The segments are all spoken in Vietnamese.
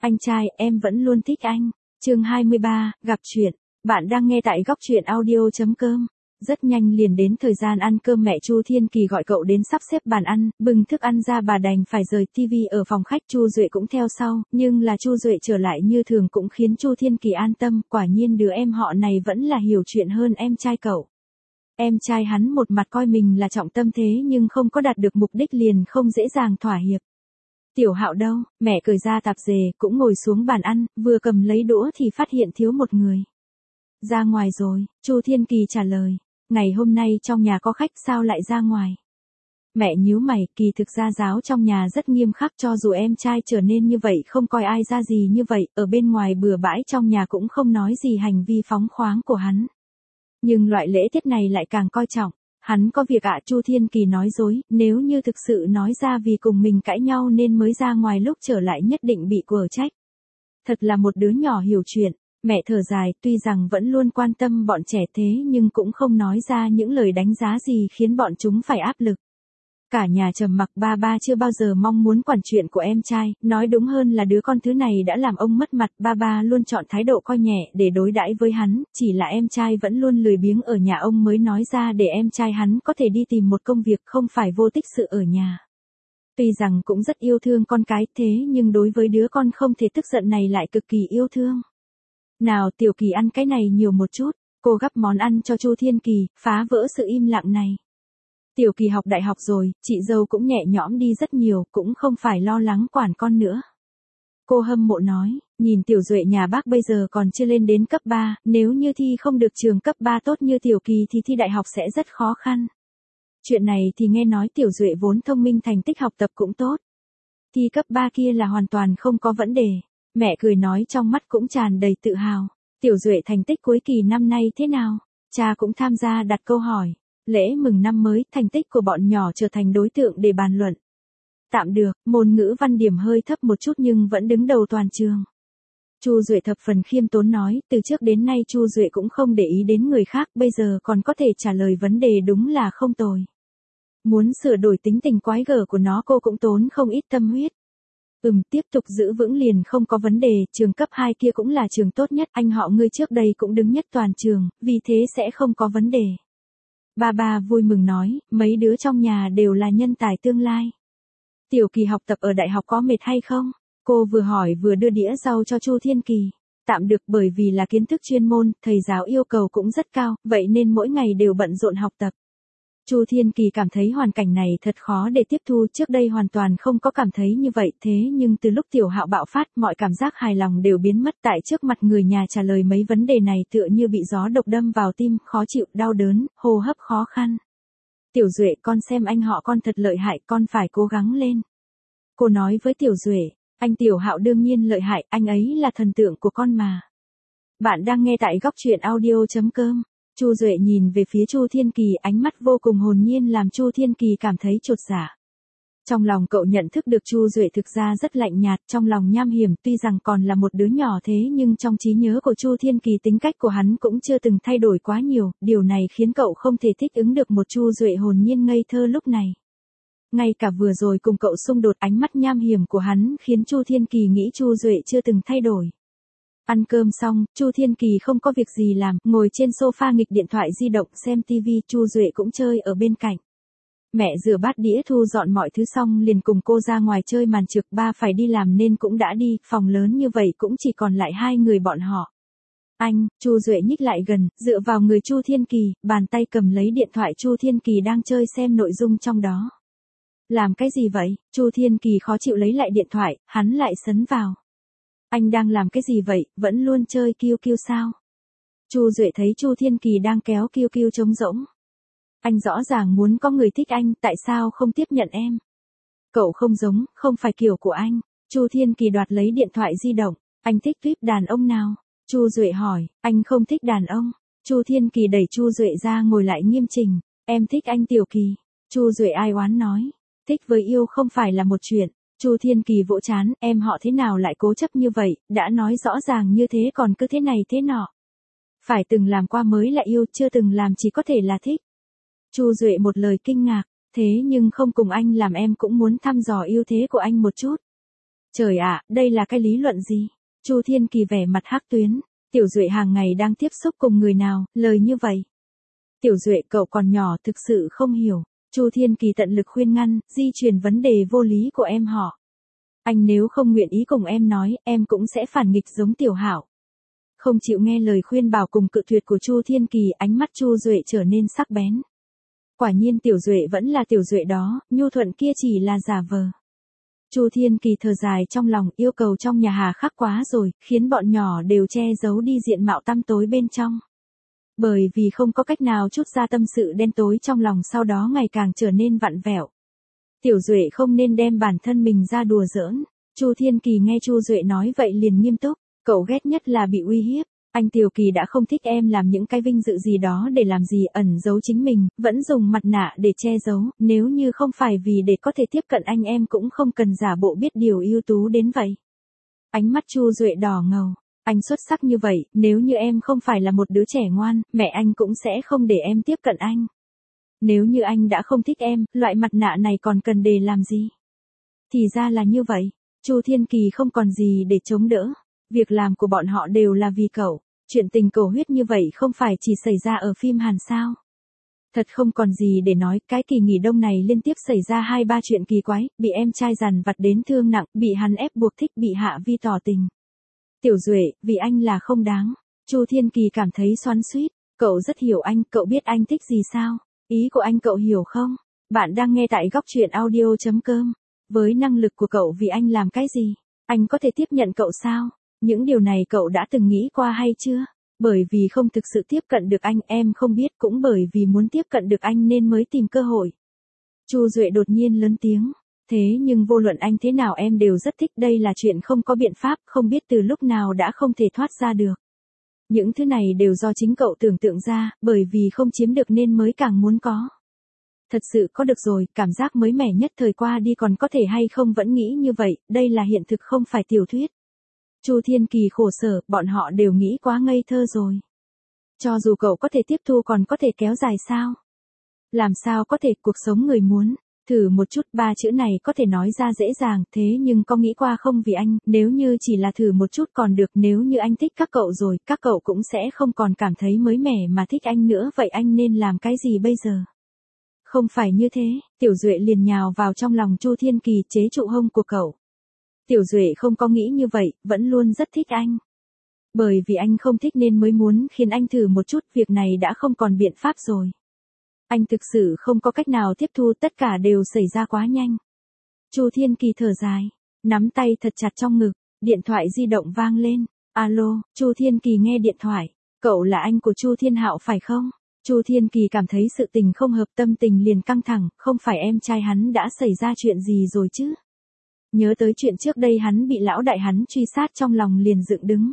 Anh trai, em vẫn luôn thích anh. Chương 23, gặp chuyện. Bạn đang nghe tại góc truyện audio.com. Rất nhanh liền đến thời gian ăn cơm, mẹ Chu Thiên Kỳ gọi cậu đến sắp xếp bàn ăn, bưng thức ăn ra, bà đành phải rời tivi ở phòng khách. Chu Duệ cũng theo sau, nhưng là Chu Duệ trở lại như thường cũng khiến Chu Thiên Kỳ an tâm, quả nhiên đứa em họ này vẫn là hiểu chuyện hơn em trai cậu. Em trai hắn một mặt coi mình là trọng tâm thế nhưng không có đạt được mục đích liền không dễ dàng thỏa hiệp. Tiểu Hạo đâu? Mẹ cởi ra tạp dề, cũng ngồi xuống bàn ăn, vừa cầm lấy đũa thì phát hiện thiếu một người. Ra ngoài rồi, Chu Thiên Kỳ trả lời. Ngày hôm nay trong nhà có khách, sao lại ra ngoài? Mẹ nhíu mày, kỳ thực gia giáo trong nhà rất nghiêm khắc, cho dù em trai trở nên như vậy không coi ai ra gì như vậy, ở bên ngoài bừa bãi trong nhà cũng không nói gì hành vi phóng khoáng của hắn. Nhưng loại lễ tiết này lại càng coi trọng. Hắn có việc ạ. Chu Thiên Kỳ nói dối, nếu như thực sự nói ra vì cùng mình cãi nhau nên mới ra ngoài, lúc trở lại nhất định bị quở trách. Thật là một đứa nhỏ hiểu chuyện. Mẹ thở dài, tuy rằng vẫn luôn quan tâm bọn trẻ thế nhưng cũng không nói ra những lời đánh giá gì khiến bọn chúng phải áp lực. Cả nhà trầm mặc, ba chưa bao giờ mong muốn quản chuyện của em trai, nói đúng hơn là đứa con thứ này đã làm ông mất mặt. Ba luôn chọn thái độ coi nhẹ để đối đãi với hắn, chỉ là em trai vẫn luôn lười biếng ở nhà, ông mới nói ra để em trai hắn có thể đi tìm một công việc, không phải vô tích sự ở nhà. Tuy rằng cũng rất yêu thương con cái thế nhưng đối với đứa con không thể tức giận này lại cực kỳ yêu thương. Nào Tiểu Kỳ ăn cái này nhiều một chút, cô gắp món ăn cho Chu Thiên Kỳ, phá vỡ sự im lặng này. Tiểu Kỳ học đại học rồi, chị dâu cũng nhẹ nhõm đi rất nhiều, cũng không phải lo lắng quản con nữa. Cô hâm mộ nói, nhìn Tiểu Duệ nhà bác bây giờ còn chưa lên đến cấp 3, nếu như thi không được trường cấp 3 tốt như Tiểu Kỳ thì thi đại học sẽ rất khó khăn. Chuyện này thì nghe nói Tiểu Duệ vốn thông minh, thành tích học tập cũng tốt. Thi cấp 3 kia là hoàn toàn không có vấn đề. Mẹ cười nói, trong mắt cũng tràn đầy tự hào. Tiểu Duệ thành tích cuối kỳ năm nay thế nào? Cha cũng tham gia đặt câu hỏi. Lễ mừng năm mới, thành tích của bọn nhỏ trở thành đối tượng để bàn luận. Tạm được, môn ngữ văn điểm hơi thấp một chút nhưng vẫn đứng đầu toàn trường. Chu Duệ thập phần khiêm tốn nói, từ trước đến nay Chu Duệ cũng không để ý đến người khác, bây giờ còn có thể trả lời vấn đề đúng là không tồi. Muốn sửa đổi tính tình quái gở của nó cô cũng tốn không ít tâm huyết. Tiếp tục giữ vững liền không có vấn đề, trường cấp 2 kia cũng là trường tốt nhất, anh họ ngươi trước đây cũng đứng nhất toàn trường, vì thế sẽ không có vấn đề. Ba vui mừng nói, mấy đứa trong nhà đều là nhân tài tương lai. Tiểu Kỳ học tập ở đại học có mệt hay không? Cô vừa hỏi vừa đưa đĩa rau cho Chu Thiên Kỳ. Tạm được, bởi vì là kiến thức chuyên môn, thầy giáo yêu cầu cũng rất cao, vậy nên mỗi ngày đều bận rộn học tập. Chu Thiên Kỳ cảm thấy hoàn cảnh này thật khó để tiếp thu, trước đây hoàn toàn không có cảm thấy như vậy, thế nhưng từ lúc Tiểu Hạo bạo phát, mọi cảm giác hài lòng đều biến mất, tại trước mặt người nhà trả lời mấy vấn đề này tựa như bị gió độc đâm vào tim, khó chịu, đau đớn, hô hấp khó khăn. Tiểu Duệ, con xem anh họ con thật lợi hại, con phải cố gắng lên. Cô nói với Tiểu Duệ, anh Tiểu Hạo đương nhiên lợi hại, anh ấy là thần tượng của con mà. Bạn đang nghe tại góc truyện audio.com. Chu Duệ nhìn về phía Chu Thiên Kỳ, ánh mắt vô cùng hồn nhiên làm Chu Thiên Kỳ cảm thấy chột dạ. Trong lòng cậu nhận thức được Chu Duệ thực ra rất lạnh nhạt, trong lòng nham hiểm, tuy rằng còn là một đứa nhỏ thế nhưng trong trí nhớ của Chu Thiên Kỳ tính cách của hắn cũng chưa từng thay đổi quá nhiều, điều này khiến cậu không thể thích ứng được một Chu Duệ hồn nhiên ngây thơ lúc này. Ngay cả vừa rồi cùng cậu xung đột, ánh mắt nham hiểm của hắn khiến Chu Thiên Kỳ nghĩ Chu Duệ chưa từng thay đổi. Ăn cơm xong, Chu Thiên Kỳ không có việc gì làm, ngồi trên sofa nghịch điện thoại di động xem TV, Chu Duệ cũng chơi ở bên cạnh. Mẹ rửa bát đĩa thu dọn mọi thứ xong liền cùng cô ra ngoài chơi màn trượt, ba phải đi làm nên cũng đã đi, phòng lớn như vậy cũng chỉ còn lại hai người bọn họ. Anh, Chu Duệ nhích lại gần, dựa vào người Chu Thiên Kỳ, bàn tay cầm lấy điện thoại Chu Thiên Kỳ đang chơi xem nội dung trong đó. Làm cái gì vậy? Chu Thiên Kỳ khó chịu lấy lại điện thoại, hắn lại sấn vào. Anh đang làm cái gì vậy, vẫn luôn chơi kiêu kiêu sao? Chu Duệ thấy Chu Thiên Kỳ đang kéo kiêu kiêu trống rỗng. Anh rõ ràng muốn có người thích anh, tại sao không tiếp nhận em? Cậu không giống, không phải kiểu của anh. Chu Thiên Kỳ đoạt lấy điện thoại di động. Anh thích tuyếp đàn ông nào? Chu Duệ hỏi, anh không thích đàn ông. Chu Thiên Kỳ đẩy Chu Duệ ra ngồi lại nghiêm chỉnh. Em thích anh Tiểu Kỳ. Chu Duệ ai oán nói. Thích với yêu không phải là một chuyện. Chu Thiên Kỳ vỗ chán, em họ thế nào lại cố chấp như vậy, đã nói rõ ràng như thế còn cứ thế này thế nọ. Phải từng làm qua mới là yêu, chưa từng làm chỉ có thể là thích. Chu Duệ một lời kinh ngạc, thế nhưng không cùng anh làm em cũng muốn thăm dò ưu thế của anh một chút. Trời ạ, đây là cái lý luận gì? Chu Thiên Kỳ vẻ mặt hắc tuyến, Tiểu Duệ hàng ngày đang tiếp xúc cùng người nào, lời như vậy. Tiểu Duệ cậu còn nhỏ thực sự không hiểu. Chu Thiên Kỳ tận lực khuyên ngăn, di truyền vấn đề vô lý của em họ. Anh nếu không nguyện ý cùng em nói, em cũng sẽ phản nghịch giống Tiểu Hạo. Không chịu nghe lời khuyên bảo cùng cự tuyệt của Chu Thiên Kỳ, ánh mắt Chu Duệ trở nên sắc bén. Quả nhiên Tiểu Duệ vẫn là Tiểu Duệ đó, nhu thuận kia chỉ là giả vờ. Chu Thiên Kỳ thở dài trong lòng, yêu cầu trong nhà hà khắc quá rồi, khiến bọn nhỏ đều che giấu đi diện mạo tăm tối bên trong. Bởi vì không có cách nào trút ra tâm sự đen tối trong lòng, sau đó ngày càng trở nên vặn vẹo. Tiểu Duệ không nên đem bản thân mình ra đùa giỡn. Chu Thiên Kỳ nghe Chu Duệ nói vậy liền nghiêm túc, cậu ghét nhất là bị uy hiếp. Anh Tiểu Kỳ đã không thích em làm những cái vinh dự gì đó để làm gì, ẩn giấu chính mình, vẫn dùng mặt nạ để che giấu, nếu như không phải vì để có thể tiếp cận anh em cũng không cần giả bộ biết điều ưu tú đến vậy. Ánh mắt Chu Duệ đỏ ngầu, anh xuất sắc như vậy, nếu như em không phải là một đứa trẻ ngoan, mẹ anh cũng sẽ không để em tiếp cận anh. Nếu như anh đã không thích em, loại mặt nạ này còn cần để làm gì? Thì ra là như vậy, Chu Thiên Kỳ không còn gì để chống đỡ. Việc làm của bọn họ đều là vì cậu. Chuyện tình cầu huyết như vậy không phải chỉ xảy ra ở phim Hàn sao. Thật không còn gì để nói, cái kỳ nghỉ đông này liên tiếp xảy ra 2-3 chuyện kỳ quái, bị em trai dằn vặt đến thương nặng, bị hắn ép buộc thích, bị Hạ Vi tỏ tình. Tiểu Duệ, vì anh là không đáng. Chu Thiên Kỳ cảm thấy xoắn xuýt, cậu rất hiểu anh, cậu biết anh thích gì sao? Ý của anh cậu hiểu không? Bạn đang nghe tại góc truyện audio.com. Với năng lực của cậu vì anh làm cái gì? Anh có thể tiếp nhận cậu sao? Những điều này cậu đã từng nghĩ qua hay chưa? Bởi vì không thực sự tiếp cận được anh, em không biết, cũng bởi vì muốn tiếp cận được anh nên mới tìm cơ hội. Chu Duệ đột nhiên lớn tiếng. Thế nhưng vô luận anh thế nào em đều rất thích, đây là chuyện không có biện pháp, không biết từ lúc nào đã không thể thoát ra được. Những thứ này đều do chính cậu tưởng tượng ra, bởi vì không chiếm được nên mới càng muốn có. Thật sự có được rồi, cảm giác mới mẻ nhất thời qua đi, còn có thể hay không vẫn nghĩ như vậy, đây là hiện thực không phải tiểu thuyết. Chu Thiên Kỳ khổ sở, bọn họ đều nghĩ quá ngây thơ rồi. Cho dù cậu có thể tiếp thu còn có thể kéo dài sao? Làm sao có thể, cuộc sống người muốn. Thử một chút, 3 chữ này có thể nói ra dễ dàng, thế nhưng có nghĩ qua không, vì anh, nếu như chỉ là thử một chút còn được, nếu như anh thích các cậu rồi, các cậu cũng sẽ không còn cảm thấy mới mẻ mà thích anh nữa, vậy anh nên làm cái gì bây giờ? Không phải như thế, Tiểu Duệ liền nhào vào trong lòng Chu Thiên Kỳ, chế trụ hông của cậu. Tiểu Duệ không có nghĩ như vậy, vẫn luôn rất thích anh. Bởi vì anh không thích nên mới muốn khiến anh thử một chút, việc này đã không còn biện pháp rồi. Anh thực sự không có cách nào tiếp thu, tất cả đều xảy ra quá nhanh. Chu Thiên Kỳ thở dài, nắm tay thật chặt trong ngực, điện thoại di động vang lên. Alo, Chu Thiên Kỳ nghe điện thoại, cậu là anh của Chu Thiên Hạo phải không? Chu Thiên Kỳ cảm thấy sự tình không hợp, tâm tình liền căng thẳng, không phải em trai hắn đã xảy ra chuyện gì rồi chứ? Nhớ tới chuyện trước đây hắn bị lão đại hắn truy sát, trong lòng liền dựng đứng.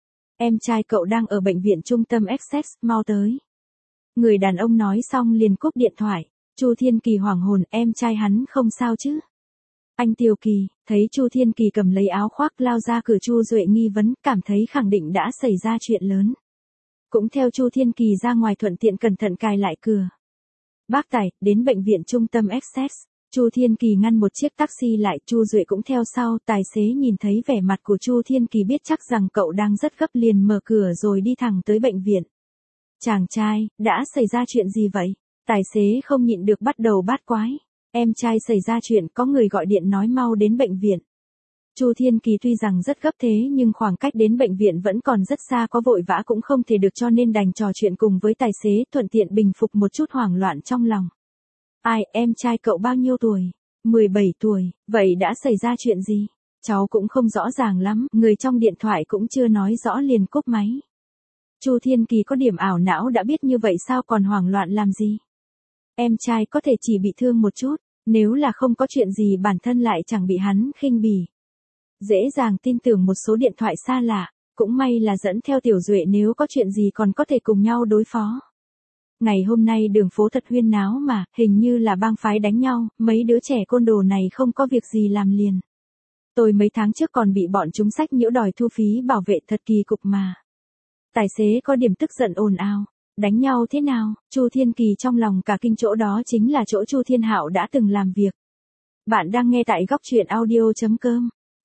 Em trai cậu đang ở bệnh viện trung tâm Essex, mau tới. Người đàn ông nói xong liền cúp điện thoại. Chu Thiên Kỳ hoảng hồn, em trai hắn không sao chứ? Anh Tiểu Kỳ, thấy Chu Thiên Kỳ cầm lấy áo khoác lao ra cửa, Chu Duệ nghi vấn, cảm thấy khẳng định đã xảy ra chuyện lớn. Cũng theo Chu Thiên Kỳ ra ngoài, thuận tiện cẩn thận cài lại cửa. Bác tài, đến bệnh viện trung tâm Essex. Chu Thiên Kỳ ngăn một chiếc taxi lại, Chu Duệ cũng theo sau, tài xế nhìn thấy vẻ mặt của Chu Thiên Kỳ biết chắc rằng cậu đang rất gấp, liền mở cửa rồi đi thẳng tới bệnh viện. Chàng trai, đã xảy ra chuyện gì vậy? Tài xế không nhịn được bắt đầu bát quái. Em trai xảy ra chuyện, có người gọi điện nói mau đến bệnh viện. Chu Thiên Kỳ tuy rằng rất gấp thế nhưng khoảng cách đến bệnh viện vẫn còn rất xa, có vội vã cũng không thể được, cho nên đành trò chuyện cùng với tài xế, thuận tiện bình phục một chút hoảng loạn trong lòng. Ai, em trai cậu bao nhiêu tuổi? 17 tuổi, vậy đã xảy ra chuyện gì? Cháu cũng không rõ ràng lắm, người trong điện thoại cũng chưa nói rõ liền cúp máy. Chu Thiên Kỳ có điểm ảo não, đã biết như vậy sao còn hoảng loạn làm gì? Em trai có thể chỉ bị thương một chút, nếu là không có chuyện gì bản thân lại chẳng bị hắn khinh bỉ. Dễ dàng tin tưởng một số điện thoại xa lạ, cũng may là dẫn theo Tiểu Duệ, nếu có chuyện gì còn có thể cùng nhau đối phó. Ngày hôm nay đường phố thật huyên náo mà, hình như là bang phái đánh nhau, mấy đứa trẻ côn đồ này không có việc gì làm liền. Tôi mấy tháng trước còn bị bọn chúng sách nhiễu đòi thu phí bảo vệ, thật kỳ cục mà. Tài xế có điểm tức giận ồn ào. Đánh nhau thế nào? Chu Thiên Kỳ trong lòng cả kinh, chỗ đó chính là chỗ Chu Thiên Hạo đã từng làm việc. Bạn đang nghe tại góc truyện audio.com.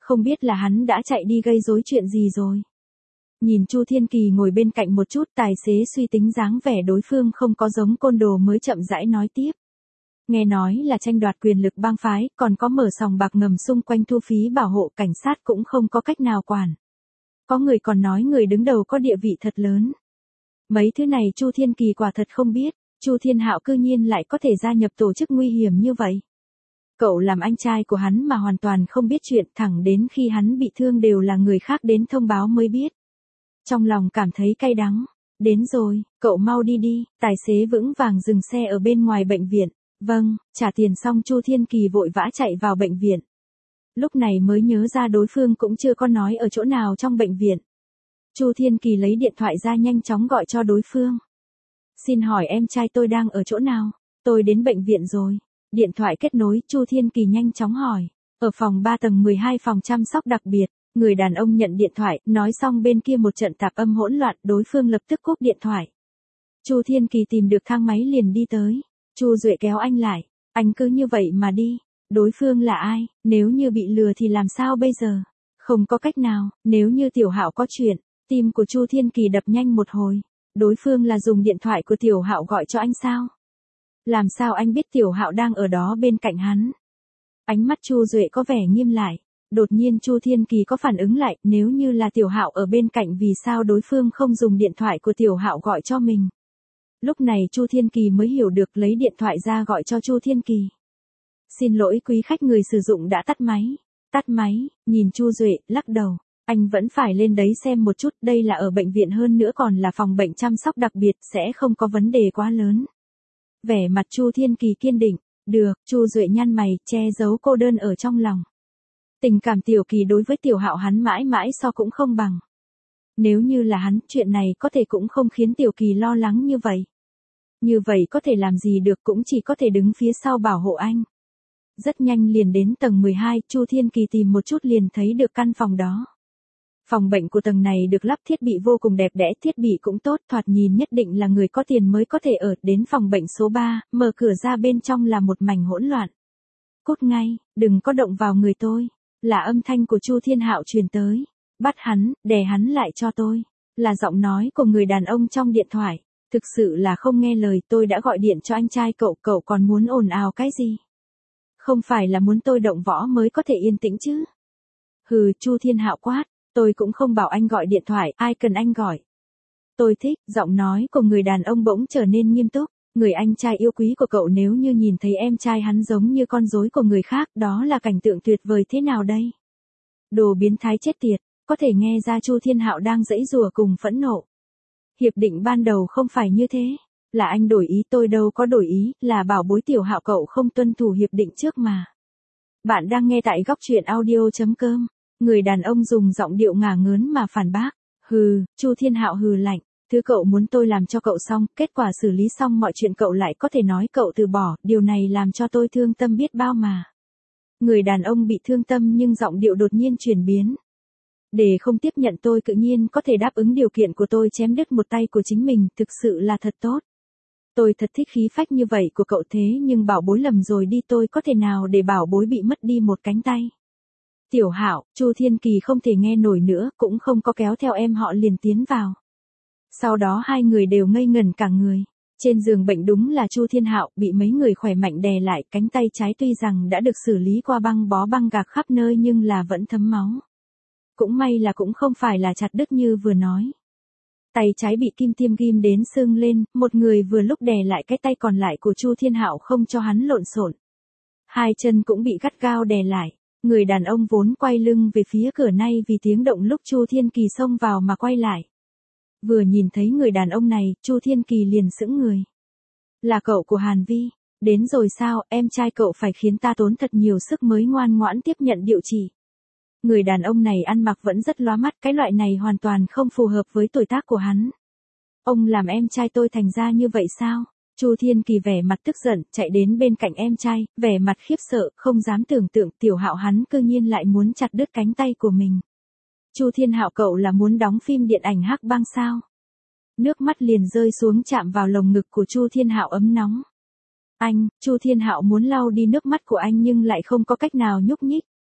Không biết là hắn đã chạy đi gây rối chuyện gì rồi. Nhìn Chu Thiên Kỳ ngồi bên cạnh một chút, tài xế suy tính dáng vẻ đối phương không có giống côn đồ mới chậm rãi nói tiếp. Nghe nói là tranh đoạt quyền lực bang phái, còn có mở sòng bạc ngầm xung quanh thu phí bảo hộ, cảnh sát cũng không có cách nào quản. Có người còn nói người đứng đầu có địa vị thật lớn. Mấy thứ này Chu Thiên Kỳ quả thật không biết, Chu Thiên Hạo cư nhiên lại có thể gia nhập tổ chức nguy hiểm như vậy. Cậu làm anh trai của hắn mà hoàn toàn không biết chuyện, thẳng đến khi hắn bị thương đều là người khác đến thông báo mới biết. Trong lòng cảm thấy cay đắng. Đến rồi, cậu mau đi đi, tài xế vững vàng dừng xe ở bên ngoài bệnh viện. Vâng, trả tiền xong Chu Thiên Kỳ vội vã chạy vào bệnh viện. Lúc này mới nhớ ra đối phương cũng chưa có nói ở chỗ nào trong bệnh viện. Chu Thiên Kỳ lấy điện thoại ra nhanh chóng gọi cho đối phương. Xin hỏi em trai tôi đang ở chỗ nào? Tôi đến bệnh viện rồi. Điện thoại kết nối, Chu Thiên Kỳ nhanh chóng hỏi. Ở phòng 3 tầng 12 phòng chăm sóc đặc biệt. Người đàn ông nhận điện thoại, nói xong bên kia một trận tạp âm hỗn loạn, đối phương lập tức cúp điện thoại. Chu Thiên Kỳ tìm được thang máy liền đi tới. Chu Duệ kéo anh lại. Anh cứ như vậy mà đi. Đối phương là ai? Nếu như bị lừa thì làm sao bây giờ? Không có cách nào, nếu như Tiểu Hạo có chuyện. Tim của Chu Thiên Kỳ đập nhanh một hồi. Đối phương là dùng điện thoại của Tiểu Hạo gọi cho anh sao? Làm sao anh biết Tiểu Hạo đang ở đó bên cạnh hắn? Ánh mắt Chu Duệ có vẻ nghiêm lại. Đột nhiên Chu Thiên Kỳ có phản ứng lại, nếu như là Tiểu Hạo ở bên cạnh vì sao đối phương không dùng điện thoại của Tiểu Hạo gọi cho mình? Lúc này Chu Thiên Kỳ mới hiểu được, lấy điện thoại ra gọi cho Chu Thiên Kỳ. Xin lỗi quý khách, người sử dụng đã tắt máy. Tắt máy, nhìn Chu Duệ, lắc đầu. Anh vẫn phải lên đấy xem một chút, đây là ở bệnh viện, hơn nữa còn là phòng bệnh chăm sóc đặc biệt, sẽ không có vấn đề quá lớn. Vẻ mặt Chu Thiên Kỳ kiên định. Được, Chu Duệ nhăn mày, che giấu cô đơn ở trong lòng. Tình cảm Tiểu Kỳ đối với Tiểu Hạo hắn mãi mãi so cũng không bằng. Nếu như là hắn, chuyện này có thể cũng không khiến Tiểu Kỳ lo lắng như vậy. Như vậy có thể làm gì được, cũng chỉ có thể đứng phía sau bảo hộ anh. Rất nhanh liền đến tầng 12, Chu Thiên Kỳ tìm một chút liền thấy được căn phòng đó. Phòng bệnh của tầng này được lắp thiết bị vô cùng đẹp đẽ, thiết bị cũng tốt, thoạt nhìn nhất định là người có tiền mới có thể ở. Đến phòng bệnh số 3, mở cửa ra bên trong là một mảnh hỗn loạn. Cút ngay, đừng có động vào người tôi. Là âm thanh của Chu Thiên Hạo truyền tới. Bắt hắn, đè hắn lại cho tôi. Là giọng nói của người đàn ông trong điện thoại. Thực sự là không nghe lời, tôi đã gọi điện cho anh trai cậu, cậu còn muốn ồn ào cái gì? Không phải là muốn tôi động võ mới có thể yên tĩnh chứ? Hừ, Chu Thiên Hạo quát, tôi cũng không bảo anh gọi điện thoại, ai cần anh gọi. Tôi thích, giọng nói của người đàn ông bỗng trở nên nghiêm túc. Người anh trai yêu quý của cậu nếu như nhìn thấy em trai hắn giống như con rối của người khác, đó là cảnh tượng tuyệt vời thế nào đây? Đồ biến thái chết tiệt, có thể nghe ra Chu Thiên Hạo đang giãy giụa cùng phẫn nộ. Hiệp định ban đầu không phải như thế, là anh đổi ý, tôi đâu có đổi ý, là bảo bối Tiểu Hạo cậu không tuân thủ hiệp định trước mà. Bạn đang nghe tại góc truyện audio.com. Người đàn ông dùng giọng điệu ngả ngớn mà phản bác. Hừ, Chu Thiên Hạo hừ lạnh. Thứ cậu muốn tôi làm cho cậu xong, kết quả xử lý xong mọi chuyện cậu lại có thể nói cậu từ bỏ, điều này làm cho tôi thương tâm biết bao mà. Người đàn ông bị thương tâm nhưng giọng điệu đột nhiên chuyển biến. Để không tiếp nhận tôi tự nhiên có thể đáp ứng điều kiện của tôi, chém đứt một tay của chính mình, thực sự là thật tốt. Tôi thật thích khí phách như vậy của cậu, thế nhưng bảo bối lầm rồi đi, tôi có thể nào để bảo bối bị mất đi một cánh tay. Tiểu Hạo, Chu Thiên Kỳ không thể nghe nổi nữa, cũng không có kéo theo em họ liền tiến vào. Sau đó hai người đều ngây ngẩn cả người. Trên giường bệnh đúng là Chu Thiên Hạo, bị mấy người khỏe mạnh đè lại, cánh tay trái tuy rằng đã được xử lý qua băng bó băng gạc khắp nơi nhưng là vẫn thấm máu. Cũng may là cũng không phải là chặt đứt như vừa nói. Tay trái bị kim tiêm ghim đến sưng lên, một người vừa lúc đè lại cái tay còn lại của Chu Thiên Hạo không cho hắn lộn xộn. Hai chân cũng bị gắt gao đè lại. Người đàn ông vốn quay lưng về phía cửa, nay vì tiếng động lúc Chu Thiên Kỳ xông vào mà quay lại. Vừa nhìn thấy người đàn ông này, Chu Thiên Kỳ liền sững người. Là cậu của Hàn Vi, đến rồi sao, em trai cậu phải khiến ta tốn thật nhiều sức mới ngoan ngoãn tiếp nhận điều trị. Người đàn ông này ăn mặc vẫn rất lóa mắt, cái loại này hoàn toàn không phù hợp với tuổi tác của hắn. Ông làm em trai tôi thành ra như vậy sao? Chu Thiên Kỳ vẻ mặt tức giận, chạy đến bên cạnh em trai, vẻ mặt khiếp sợ, không dám tưởng tượng Tiểu Hạo hắn cư nhiên lại muốn chặt đứt cánh tay của mình. Chu Thiên Hạo, cậu là muốn đóng phim điện ảnh hắc bang sao? Nước mắt liền rơi xuống chạm vào lồng ngực của Chu Thiên Hạo ấm nóng. Anh, Chu Thiên Hạo muốn lau đi nước mắt của anh nhưng lại không có cách nào nhúc nhích.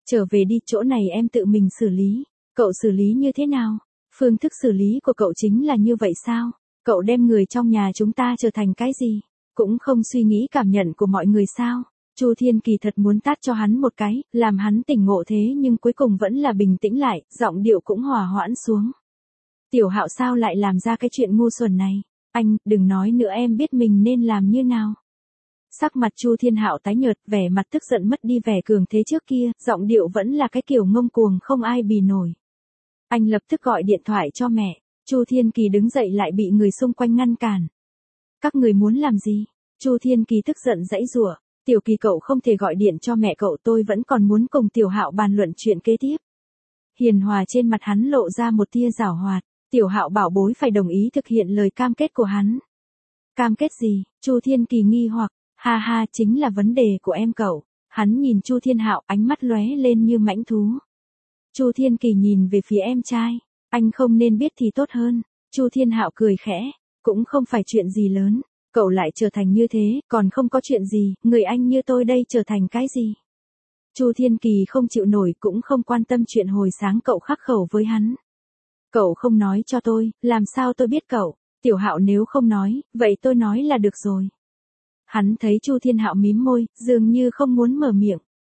Trở về đi, chỗ này em tự mình xử lý. Cậu xử lý như thế nào? Phương thức xử lý của cậu chính là như vậy sao? Cậu đem người trong nhà chúng ta trở thành cái gì? Cũng không suy nghĩ cảm nhận của mọi người sao? Chu Thiên Kỳ thật muốn tát cho hắn một cái, làm hắn tỉnh ngộ thế nhưng cuối cùng vẫn là bình tĩnh lại, giọng điệu cũng hòa hoãn xuống. Tiểu Hạo sao lại làm ra cái chuyện ngu xuẩn này? Anh, đừng nói nữa, em biết mình nên làm như nào. Sắc mặt Chu Thiên Hạo tái nhợt, vẻ mặt tức giận mất đi vẻ cường thế trước kia, giọng điệu vẫn là cái kiểu ngông cuồng không ai bì nổi. Anh lập tức gọi điện thoại cho mẹ. Chu Thiên Kỳ đứng dậy lại bị người xung quanh ngăn cản. Các người muốn làm gì? Chu Thiên Kỳ tức giận giãy giụa. Tiểu Kỳ, cậu không thể gọi điện cho mẹ cậu, tôi vẫn còn muốn cùng Tiểu Hạo bàn luận chuyện kế tiếp. Hiền hòa trên mặt hắn lộ ra một tia giảo hoạt. Tiểu Hạo bảo bối phải đồng ý thực hiện lời cam kết của hắn. Cam kết gì? Chu Thiên Kỳ nghi hoặc. Ha ha, chính là vấn đề của em cậu. Hắn nhìn Chu Thiên Hạo, ánh mắt lóe lên như mãnh thú. Chu Thiên Kỳ nhìn về phía em trai. Anh không nên biết thì tốt hơn. Chu Thiên Hạo cười khẽ. Cũng không phải chuyện gì lớn. Cậu lại trở thành như thế, còn không có chuyện gì, người anh như tôi đây trở thành cái gì? Chu Thiên Kỳ không chịu nổi, cũng không quan tâm chuyện hồi sáng cậu khắc khẩu với hắn. Cậu không nói cho tôi, làm sao tôi biết cậu? Tiểu Hạo nếu không nói, vậy tôi nói là được rồi. Hắn thấy Chu Thiên Hạo mím môi, dường như không muốn mở miệng.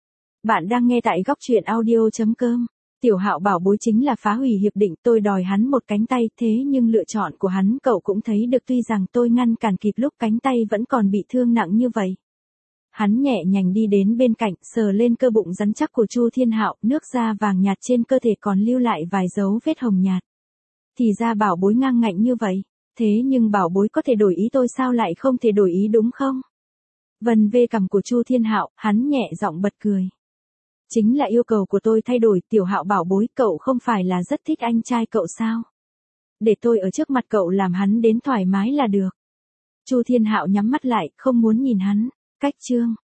Bạn đang nghe tại góc truyện audio.com. Tiểu Hạo bảo bối chính là phá hủy hiệp định, tôi đòi hắn một cánh tay, thế nhưng lựa chọn của hắn cậu cũng thấy được, tuy rằng tôi ngăn cản kịp lúc cánh tay vẫn còn bị thương nặng như vậy. Hắn nhẹ nhàng đi đến bên cạnh, sờ lên cơ bụng rắn chắc của Chu Thiên Hạo, nước da vàng nhạt trên cơ thể còn lưu lại vài dấu vết hồng nhạt. Thì ra bảo bối ngang ngạnh như vậy, thế nhưng bảo bối có thể đổi ý, tôi sao lại không thể đổi ý đúng không? Vân vê cằm của Chu Thiên Hạo, hắn nhẹ giọng bật cười. Chính là yêu cầu của tôi thay đổi. Tiểu Hạo bảo bối, cậu không phải là rất thích anh trai cậu sao? Để tôi ở trước mặt cậu làm hắn đến thoải mái là được. Chu Thiên Hạo nhắm mắt lại, không muốn nhìn hắn. Cách chương